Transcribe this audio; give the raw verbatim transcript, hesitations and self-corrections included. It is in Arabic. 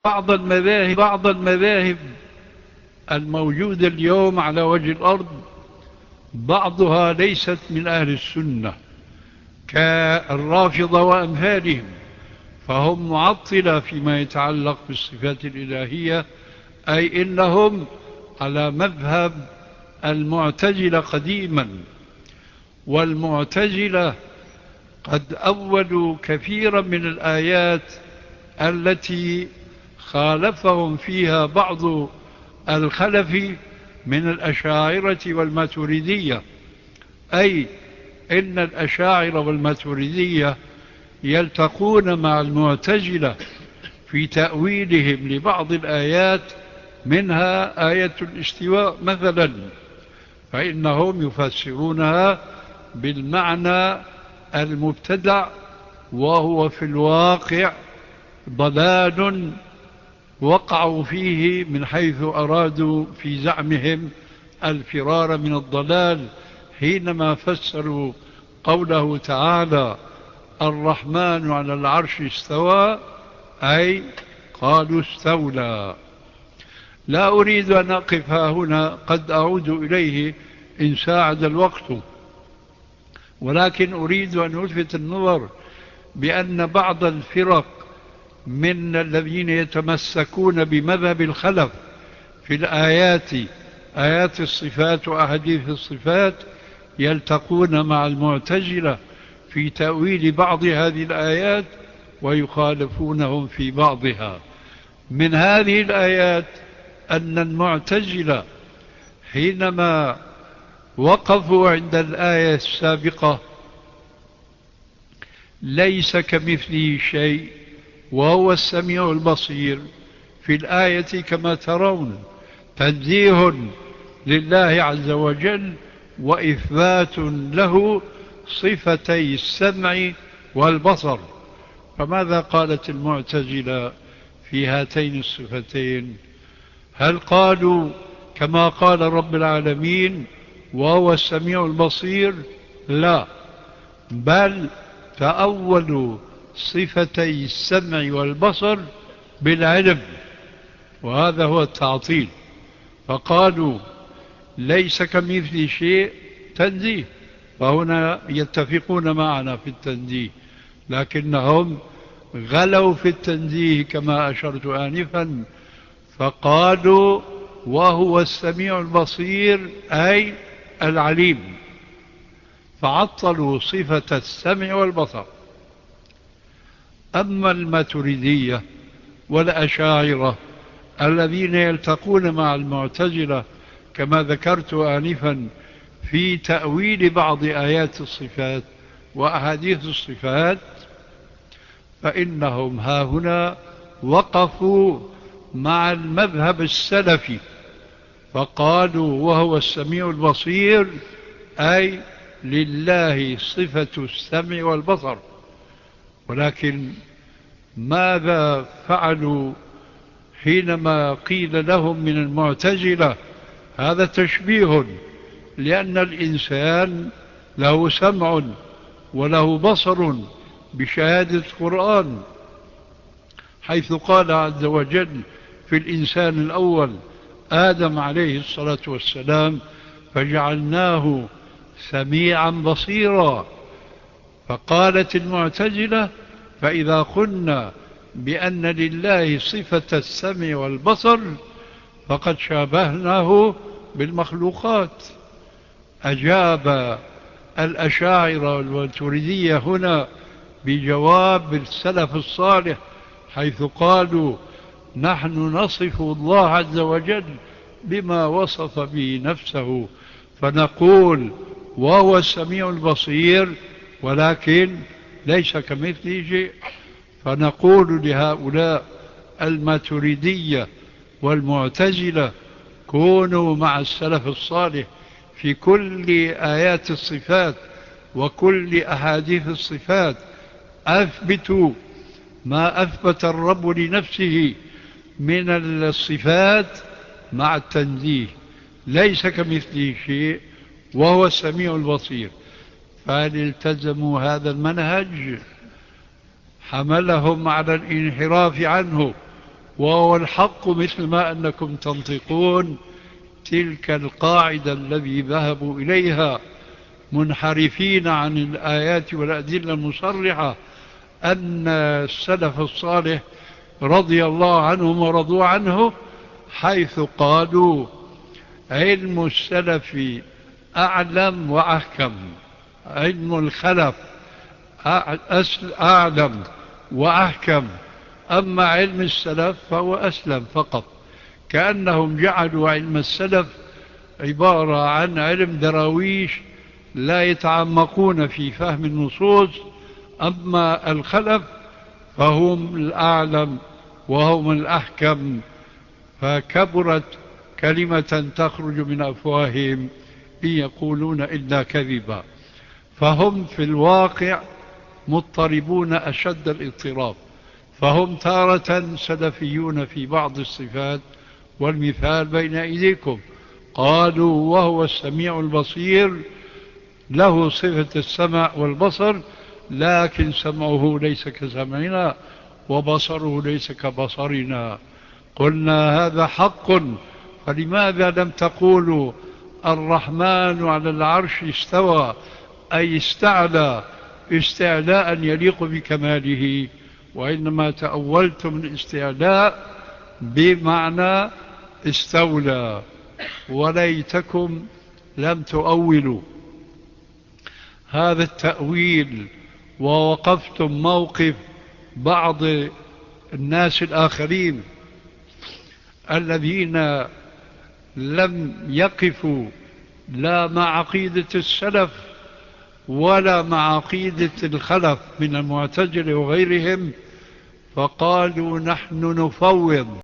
بعض المذاهب بعض المذاهب الموجودة اليوم على وجه الأرض بعضها ليست من أهل السنة كالرافضة وأمثالهم، فهم معطلة فيما يتعلق بالصفات الإلهية، أي إنهم على مذهب المعتزلة قديما. والمعتزلة قد أولوا كثيرا من الآيات التي خالفهم فيها بعض الخلف من الأشاعرة والماتريدية، أي إن الأشاعرة والماتريدية يلتقون مع المعتزلة في تأويلهم لبعض الآيات، منها آية الاستواء مثلا، فإنهم يفسرونها بالمعنى المبتدع، وهو في الواقع ضلال وقعوا فيه من حيث أرادوا في زعمهم الفرار من الضلال حينما فسروا قوله تعالى الرحمن على العرش استوى، أي قالوا استولى. لا أريد أن أقف هنا، قد أعود إليه إن ساعد الوقت، ولكن أريد أن ألفت النظر بأن بعض الفرق من الذين يتمسكون بمذهب الخلف في الآيات، آيات الصفات وأحاديث الصفات، يلتقون مع المعتزلة في تأويل بعض هذه الآيات ويخالفونهم في بعضها. من هذه الآيات أن المعتزلة حينما وقفوا عند الآية السابقة ليس كمثله شيء وهو السميع البصير، في الآية كما ترون تنزيه لله عز وجل وإثبات له صفتي السمع والبصر. فماذا قالت المعتزلة في هاتين الصفتين؟ هل قالوا كما قال رب العالمين وهو السميع البصير؟ لا، بل تأولوا صفتي السمع والبصر بالعلم، وهذا هو التعطيل. فقالوا ليس كمثل شيء تنزيه، فهنا يتفقون معنا في التنزيه، لكنهم غلوا في التنزيه كما أشرت آنفا، فقالوا وهو السميع البصير أي العليم، فعطلوا صفة السمع والبصر. أما الماتريدية والأشاعرة الذين يلتقون مع المعتزلة كما ذكرت آنفا في تأويل بعض آيات الصفات وأحاديث الصفات، فإنهم هاهنا وقفوا مع المذهب السلفي، فقالوا وهو السميع البصير أي لله صفة السمع والبصر. ولكن ماذا فعلوا حينما قيل لهم من المعتزلة هذا تشبيه، لأن الإنسان له سمع وله بصر بشهادة القرآن، حيث قال عز وجل في الإنسان الأول آدم عليه الصلاة والسلام فجعلناه سميعا بصيرا. فقالت المعتزلة فإذا قلنا بأن لله صفة السمع والبصر فقد شابهناه بالمخلوقات. أجاب الأشاعرة والماتريدية هنا بجواب السلف الصالح، حيث قالوا نحن نصف الله عز وجل بما وصف به نفسه، فنقول وهو السميع البصير ولكن ليس كمثله شيء. فنقول لهؤلاء الماتريدية والمعتزلة كونوا مع السلف الصالح في كل آيات الصفات وكل أحاديث الصفات، أثبتوا ما أثبت الرب لنفسه من الصفات مع التنزيه، ليس كمثله شيء وهو السميع البصير. فهل التزموا هذا المنهج حملهم على الانحراف عنه وهو الحق مثل ما أنكم تنطقون. تلك القاعدة الذي ذهبوا إليها منحرفين عن الآيات والأدلة المصرحة أن السلف الصالح رضي الله عنهم ورضوا عنه، حيث قالوا علم السلف أعلم وأحكم، علم الخلف أعلم وأحكم، أما علم السلف فهو أسلم فقط. كأنهم جعلوا علم السلف عبارة عن علم دراويش لا يتعمقون في فهم النصوص، أما الخلف فهم الأعلم وهم الأحكم. فكبرت كلمة تخرج من أفواههم إن يقولون إلا كذبا. فهم في الواقع مضطربون أشد الاضطراب، فهم تارة سلفيون في بعض الصفات، والمثال بين أيديكم. قالوا وهو السميع البصير، له صفة السمع والبصر، لكن سمعه ليس كسمعنا وبصره ليس كبصرنا. قلنا هذا حق، فلماذا لم تقولوا الرحمن على العرش استوى، أي استعلى استعلاء يليق بكماله، وإنما تأولتم الاستعلاء بمعنى استولى، وليتكم لم تؤولوا هذا التأويل ووقفتم موقف بعض الناس الآخرين الذين لم يقفوا لا مع عقيدة السلف ولا مع عقيدة الخلف من المعتزلة وغيرهم، فقالوا نحن نفوض